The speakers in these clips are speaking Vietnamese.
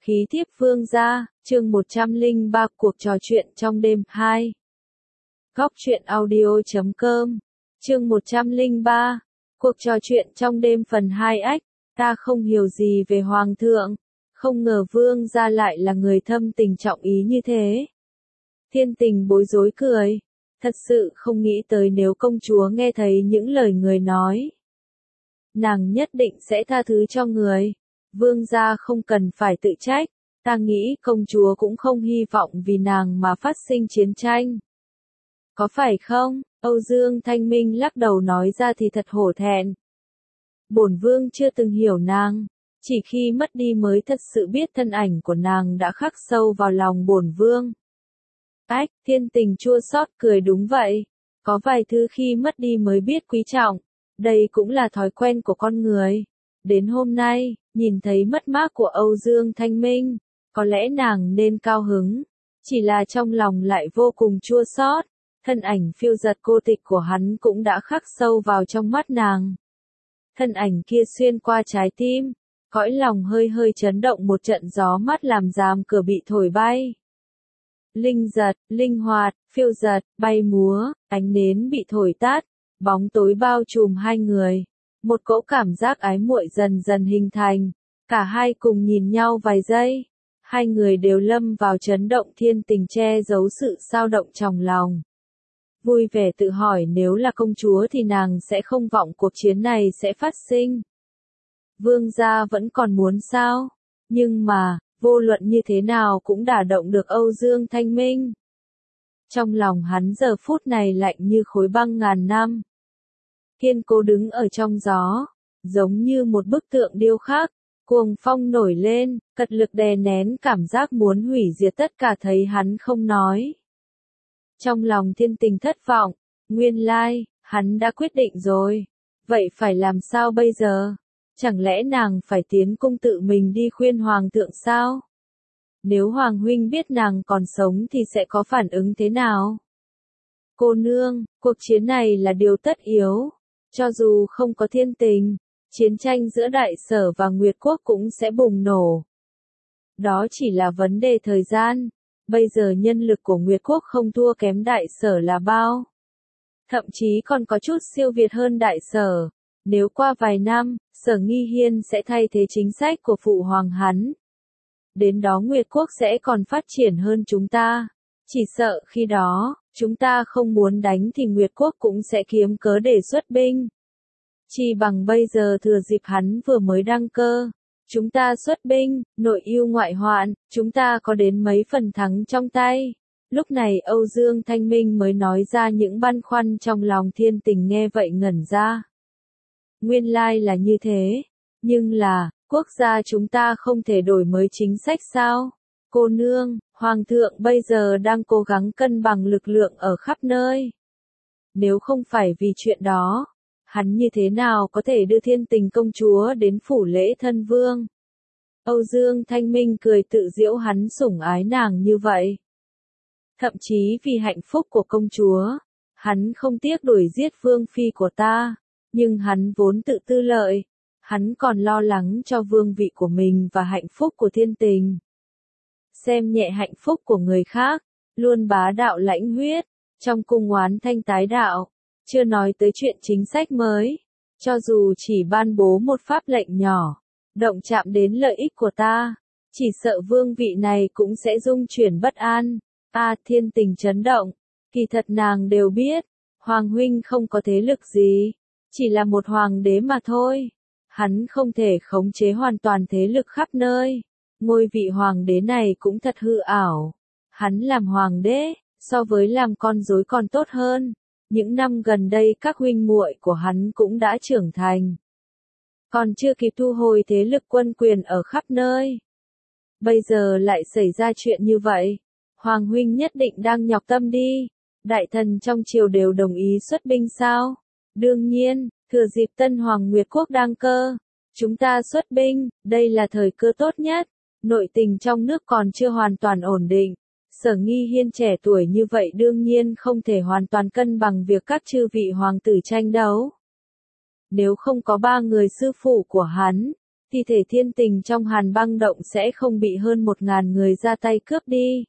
Khí thiếp vương gia, chương 103 cuộc trò chuyện trong đêm 2. Góc truyện audio.com, chương 103, cuộc trò chuyện trong đêm phần 2 ách, ta không hiểu gì về hoàng thượng, không ngờ vương gia lại là người thâm tình trọng ý như thế. Thiên Tình bối rối cười, thật sự không nghĩ tới nếu công chúa nghe thấy những lời người nói. Nàng nhất định sẽ tha thứ cho người. Vương gia không cần phải tự trách, ta nghĩ công chúa cũng không hy vọng vì nàng mà phát sinh chiến tranh. Có phải không? Âu Dương Thanh Minh lắc đầu nói ra thì thật hổ thẹn. Bổn vương chưa từng hiểu nàng, chỉ khi mất đi mới thật sự biết thân ảnh của nàng đã khắc sâu vào lòng bổn vương. Ách, Thiên Tình chua xót cười đúng vậy, có vài thứ khi mất đi mới biết quý trọng, đây cũng là thói quen của con người. Đến hôm nay, nhìn thấy mất mát của Âu Dương Thanh Minh, có lẽ nàng nên cao hứng, chỉ là trong lòng lại vô cùng chua xót, thân ảnh phiêu dật cô tịch của hắn cũng đã khắc sâu vào trong mắt nàng. Thân ảnh kia xuyên qua trái tim, cõi lòng hơi hơi chấn động, một trận gió mát làm rèm cửa bị thổi bay. Linh giật, linh hoạt, phiêu dật, bay múa, ánh nến bị thổi tắt, bóng tối bao trùm hai người. Một cỗ cảm giác ái muội dần dần hình thành, cả hai cùng nhìn nhau vài giây, hai người đều lâm vào chấn động. Thiên Tình che giấu sự xao động trong lòng. Vui vẻ tự hỏi nếu là công chúa thì nàng sẽ không vọng cuộc chiến này sẽ phát sinh. Vương gia vẫn còn muốn sao? Nhưng mà, vô luận như thế nào cũng đả động được Âu Dương Thanh Minh. Trong lòng hắn giờ phút này lạnh như khối băng ngàn năm. Kiên cố đứng ở trong gió, giống như một bức tượng điêu khắc, cuồng phong nổi lên, cật lực đè nén cảm giác muốn hủy diệt tất cả. Thấy hắn không nói. Trong lòng Thiên Tình thất vọng, nguyên lai, hắn đã quyết định rồi. Vậy phải làm sao bây giờ? Chẳng lẽ nàng phải tiến cung tự mình đi khuyên hoàng thượng sao? Nếu hoàng huynh biết nàng còn sống thì sẽ có phản ứng thế nào? Cô nương, cuộc chiến này là điều tất yếu. Cho dù không có Thiên Tình, chiến tranh giữa Đại Sở và Nguyệt Quốc cũng sẽ bùng nổ. Đó chỉ là vấn đề thời gian, bây giờ nhân lực của Nguyệt Quốc không thua kém Đại Sở là bao. Thậm chí còn có chút siêu việt hơn Đại Sở. Nếu qua vài năm, Sở Nghi Hiên sẽ thay thế chính sách của phụ hoàng hắn. Đến đó Nguyệt Quốc sẽ còn phát triển hơn chúng ta. Chỉ sợ khi đó, chúng ta không muốn đánh thì Nguyệt Quốc cũng sẽ kiếm cớ để xuất binh. Chỉ bằng bây giờ thừa dịp hắn vừa mới đăng cơ, chúng ta xuất binh, nội ưu ngoại hoạn, chúng ta có đến mấy phần thắng trong tay. Lúc này Âu Dương Thanh Minh mới nói ra những băn khoăn trong lòng. Thiên Tình nghe vậy ngẩn ra. Nguyên lai là như thế, nhưng là, quốc gia chúng ta không thể đổi mới chính sách sao? Cô nương, hoàng thượng bây giờ đang cố gắng cân bằng lực lượng ở khắp nơi. Nếu không phải vì chuyện đó, hắn như thế nào có thể đưa Thiên Tình công chúa đến phủ lễ thân vương? Âu Dương Thanh Minh cười tự giễu hắn sủng ái nàng như vậy. Thậm chí vì hạnh phúc của công chúa, hắn không tiếc đuổi giết vương phi của ta, nhưng hắn vốn tự tư lợi, hắn còn lo lắng cho vương vị của mình và hạnh phúc của Thiên Tình. Xem nhẹ hạnh phúc của người khác, luôn bá đạo lãnh huyết, trong cung oán thanh tái đạo, chưa nói tới chuyện chính sách mới, cho dù chỉ ban bố một pháp lệnh nhỏ, động chạm đến lợi ích của ta, chỉ sợ vương vị này cũng sẽ rung chuyển bất an. Thiên Tình chấn động, kỳ thật nàng đều biết, hoàng huynh không có thế lực gì, chỉ là một hoàng đế mà thôi, hắn không thể khống chế hoàn toàn thế lực khắp nơi. Ngôi vị hoàng đế này cũng thật hư ảo. Hắn làm hoàng đế, so với làm con rối còn tốt hơn. Những năm gần đây các huynh muội của hắn cũng đã trưởng thành. Còn chưa kịp thu hồi thế lực quân quyền ở khắp nơi. Bây giờ lại xảy ra chuyện như vậy. Hoàng huynh nhất định đang nhọc tâm đi. Đại thần trong triều đều đồng ý xuất binh sao? Đương nhiên, thừa dịp Tân Hoàng Nguyệt Quốc đăng cơ. Chúng ta xuất binh, đây là thời cơ tốt nhất. Nội tình trong nước còn chưa hoàn toàn ổn định. Sở Nghi Hiên trẻ tuổi như vậy đương nhiên không thể hoàn toàn cân bằng việc các chư vị hoàng tử tranh đấu. Nếu không có ba người sư phụ của hắn, thi thể Thiên Tình trong Hàn Băng Động sẽ không bị hơn 1.000 người ra tay cướp đi.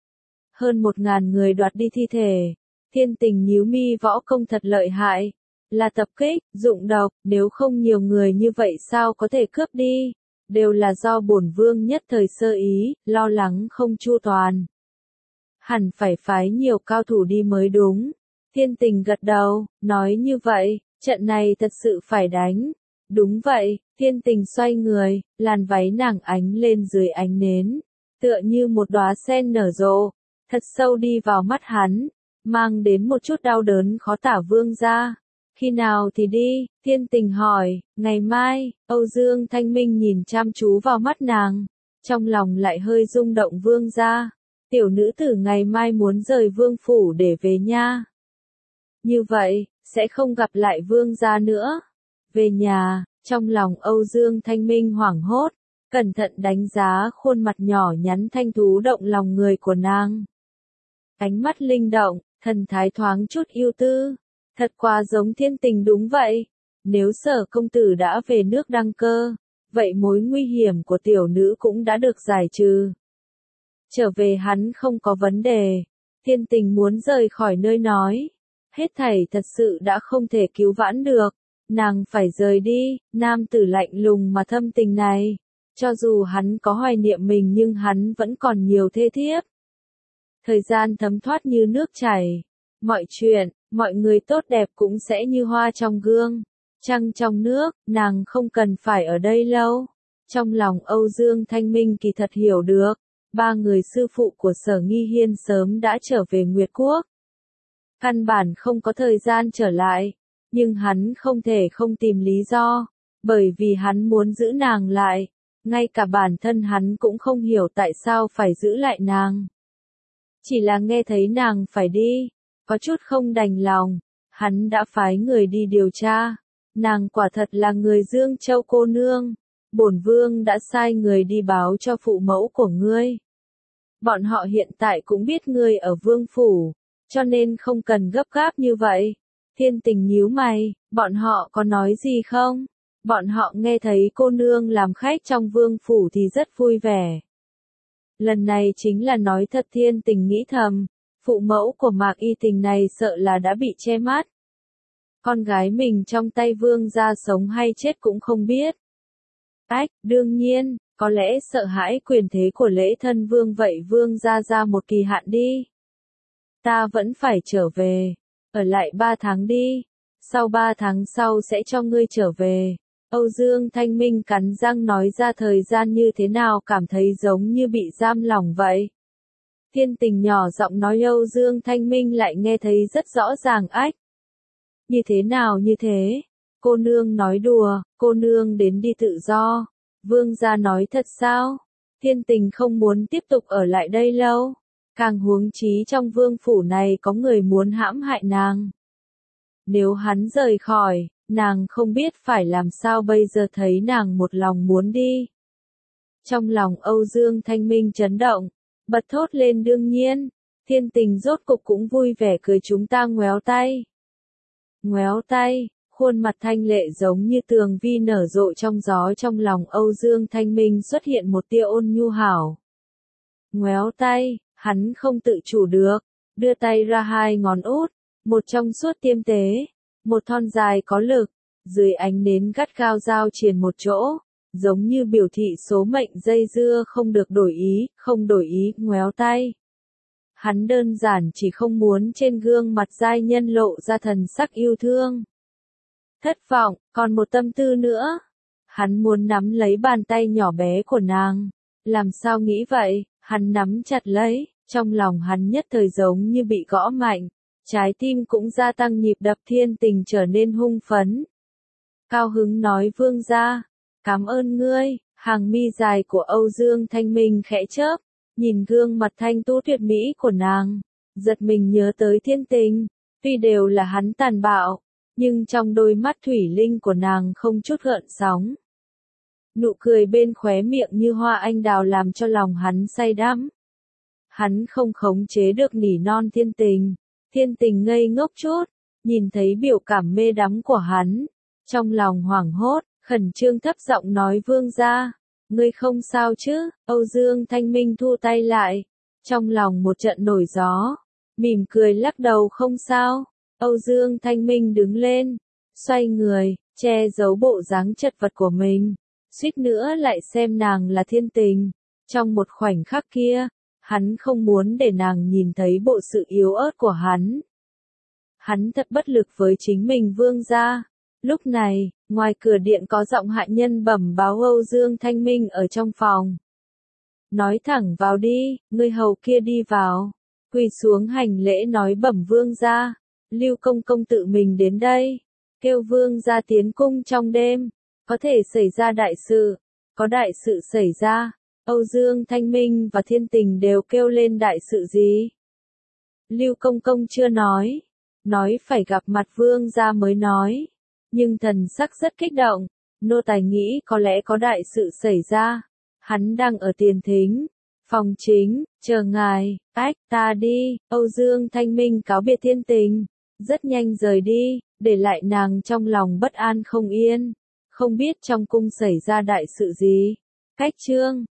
Hơn 1.000 người đoạt đi thi thể. Thiên Tình nhíu mi, võ công thật lợi hại. Là tập kích, dụng độc, nếu không nhiều người như vậy sao có thể cướp đi. Đều là do bổn vương nhất thời sơ ý, lo lắng không chu toàn. Hẳn phải phái nhiều cao thủ đi mới đúng. Thiên Tình gật đầu, nói như vậy, trận này thật sự phải đánh. Đúng vậy, Thiên Tình xoay người, làn váy nàng ánh lên dưới ánh nến, tựa như một đóa sen nở rộ, thật sâu đi vào mắt hắn, mang đến một chút đau đớn khó tả. Vương gia, khi nào thì đi? Thiên Tình hỏi. Ngày mai. Âu Dương Thanh Minh nhìn chăm chú vào mắt nàng, trong lòng lại hơi rung động. Vương gia, tiểu nữ tử ngày mai muốn rời vương phủ để về nha. Như vậy, sẽ không gặp lại vương gia nữa. Về nhà, trong lòng Âu Dương Thanh Minh hoảng hốt, cẩn thận đánh giá khuôn mặt nhỏ nhắn thanh thú động lòng người của nàng. Ánh mắt linh động, thần thái thoáng chút yêu tư, thật quá giống Thiên Tình. Đúng vậy, nếu Sở công tử đã về nước đăng cơ, vậy mối nguy hiểm của tiểu nữ cũng đã được giải trừ. Trở về hắn không có vấn đề. Thiên Tình muốn rời khỏi nơi nói, hết thảy thật sự đã không thể cứu vãn được, nàng phải rời đi. Nam tử lạnh lùng mà thâm tình này, cho dù hắn có hoài niệm mình nhưng hắn vẫn còn nhiều thê thiếp. Thời gian thấm thoát như nước chảy, mọi chuyện, mọi người tốt đẹp cũng sẽ như hoa trong gương, trăng trong nước. Nàng không cần phải ở đây lâu. Trong lòng Âu Dương Thanh Minh kỳ thật hiểu được, ba người sư phụ của Sở Nghi Hiên sớm đã trở về Nguyệt Quốc. Căn bản không có thời gian trở lại, nhưng hắn không thể không tìm lý do, bởi vì hắn muốn giữ nàng lại, ngay cả bản thân hắn cũng không hiểu tại sao phải giữ lại nàng. Chỉ là nghe thấy nàng phải đi, có chút không đành lòng, hắn đã phái người đi điều tra, nàng quả thật là người Dương Châu cô nương, bổn vương đã sai người đi báo cho phụ mẫu của ngươi. Bọn họ hiện tại cũng biết ngươi ở vương phủ, cho nên không cần gấp gáp như vậy. Thiên Tình nhíu mày, bọn họ có nói gì không? Bọn họ nghe thấy cô nương làm khách trong vương phủ thì rất vui vẻ. Lần này chính là nói thật. Thiên Tình nghĩ thầm, phụ mẫu của Mạc Y Tình này sợ là đã bị che mắt. Con gái mình trong tay vương gia sống hay chết cũng không biết. Ách, đương nhiên, có lẽ sợ hãi quyền thế của lễ thân vương. Vậy vương gia ra một kỳ hạn đi. Ta vẫn phải trở về, ở lại 3 tháng đi, sau 3 tháng sau sẽ cho ngươi trở về. Âu Dương Thanh Minh cắn răng nói ra thời gian như thế nào cảm thấy giống như bị giam lỏng vậy. Thiên Tình nhỏ giọng nói, Âu Dương Thanh Minh lại nghe thấy rất rõ ràng. Ách, như thế nào như thế? Cô nương nói đùa, cô nương đến đi tự do. Vương gia nói thật sao? Thiên Tình không muốn tiếp tục ở lại đây lâu. Càng huống chí trong vương phủ này có người muốn hãm hại nàng. Nếu hắn rời khỏi, nàng không biết phải làm sao bây giờ. Thấy nàng một lòng muốn đi, trong lòng Âu Dương Thanh Minh chấn động, bật thốt lên. Đương nhiên, Thiên Tình rốt cục cũng vui vẻ cười. Chúng ta ngoéo tay. Ngoéo tay, khuôn mặt thanh lệ giống như tường vi nở rộ trong gió. Trong lòng Âu Dương Thanh Minh xuất hiện một tia ôn nhu hảo. Ngoéo tay, hắn không tự chủ được, đưa tay ra 2 ngón út, một trong suốt tiêm tế, một thon dài có lực, dưới ánh nến gắt gao giao triền một chỗ, giống như biểu thị số mệnh dây dưa không được đổi ý, không đổi ý. Ngoéo tay. Hắn đơn giản chỉ không muốn trên gương mặt giai nhân lộ ra thần sắc yêu thương. Thất vọng, còn một tâm tư nữa. Hắn muốn nắm lấy bàn tay nhỏ bé của nàng. Làm sao nghĩ vậy? Hắn nắm chặt lấy, trong lòng hắn nhất thời giống như bị gõ mạnh, trái tim cũng gia tăng nhịp đập. Thiên Tình trở nên hung phấn. Cao hứng nói, vương gia, cảm ơn ngươi. Hàng mi dài của Âu Dương Thanh Minh khẽ chớp, nhìn gương mặt thanh tú tuyệt mỹ của nàng, giật mình nhớ tới Thiên Tình. Tuy đều là hắn tàn bạo, nhưng trong đôi mắt thủy linh của nàng không chút gợn sóng. Nụ cười bên khóe miệng như hoa anh đào làm cho lòng hắn say đắm. Hắn không khống chế được nỉ non Thiên Tình. Thiên Tình ngây ngốc chút, nhìn thấy biểu cảm mê đắm của hắn, trong lòng hoảng hốt, khẩn trương thấp giọng nói vương gia, ngươi không sao chứ? Âu Dương Thanh Minh thu tay lại, trong lòng một trận nổi gió, mỉm cười lắc đầu không sao. Âu Dương Thanh Minh đứng lên, xoay người, che giấu bộ dáng chật vật của mình, suýt nữa lại xem nàng là thiên tình. Trong một khoảnh khắc kia, hắn không muốn để nàng nhìn thấy bộ sự yếu ớt của hắn. Hắn thật bất lực với chính mình vương gia. Lúc này, ngoài cửa điện có giọng hạ nhân bẩm báo Âu Dương Thanh Minh ở trong phòng. Nói thẳng vào đi, người hầu kia đi vào, quỳ xuống hành lễ nói bẩm vương gia, Lưu công công tự mình đến đây, kêu vương gia tiến cung trong đêm, có thể xảy ra đại sự, có đại sự xảy ra. Âu Dương Thanh Minh và Thiên Tình đều kêu lên đại sự gì? Lưu công công chưa nói phải gặp mặt vương gia mới nói, nhưng thần sắc rất kích động, nô tài nghĩ có lẽ có đại sự xảy ra, hắn đang ở tiền thính, phòng chính, chờ ngài. Ách, ta đi. Âu Dương Thanh Minh cáo biệt Thiên Tình, rất nhanh rời đi, để lại nàng trong lòng bất an không yên, không biết trong cung xảy ra đại sự gì. Cách chương